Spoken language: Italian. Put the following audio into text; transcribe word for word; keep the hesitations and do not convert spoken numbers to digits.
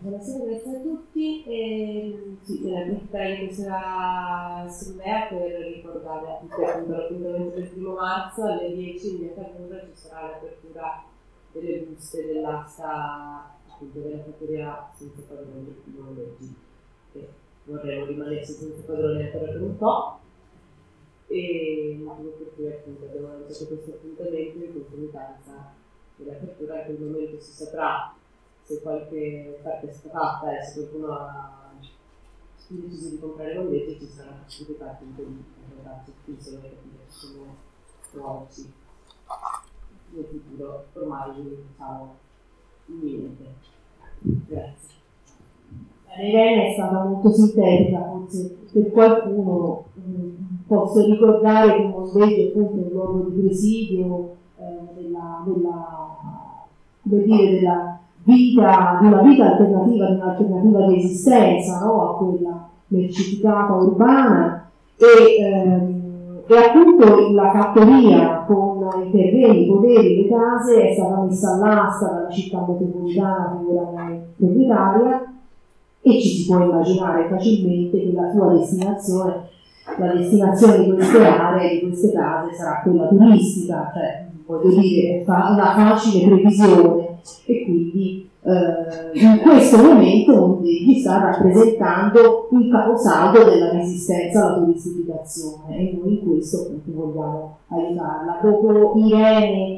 Buonasera, grazie a tutti. E, sì, nella approfittare di questa assemblea per ricordare a tutti appunto l'appuntamento del primo marzo alle dieci in via Cavour ci sarà l'apertura delle buste dell'asta appunto della fattoria senza padroni di noleggi, che vorremmo rimanesse senza padroni ancora per un po'. E motivo per cui appunto abbiamo lanciato questo appuntamento in concomitanza dell'apertura. In quel momento si saprà se qualche parte è scappata e se qualcuno ha deciso di comprare noleggi, ci sarà la possibilità appunto di lavorarci qui se non capire come trovarci nel futuro ormai diciamo imminente. Grazie. Irene è stata molto sintetica, forse per qualcuno mh, posso ricordare che Mondeggio è appunto un luogo di presidio eh, della, della, come dire, della vita, di una vita alternativa, di un'alternativa di esistenza, no? A quella mercificata urbana e, ehm, e appunto la fattoria con i terreni, i poderi, le case è stata messa all'asta dalla città metropolitana che ora è proprietaria. E ci si può immaginare facilmente che la sua destinazione, la destinazione di queste aree, di queste case sarà quella turistica, cioè voglio dire, fa una facile previsione e quindi eh, in questo momento Mondeggio sta rappresentando il caposaldo della resistenza alla turistificazione e noi in questo appunto vogliamo aiutarla. Dopo Irene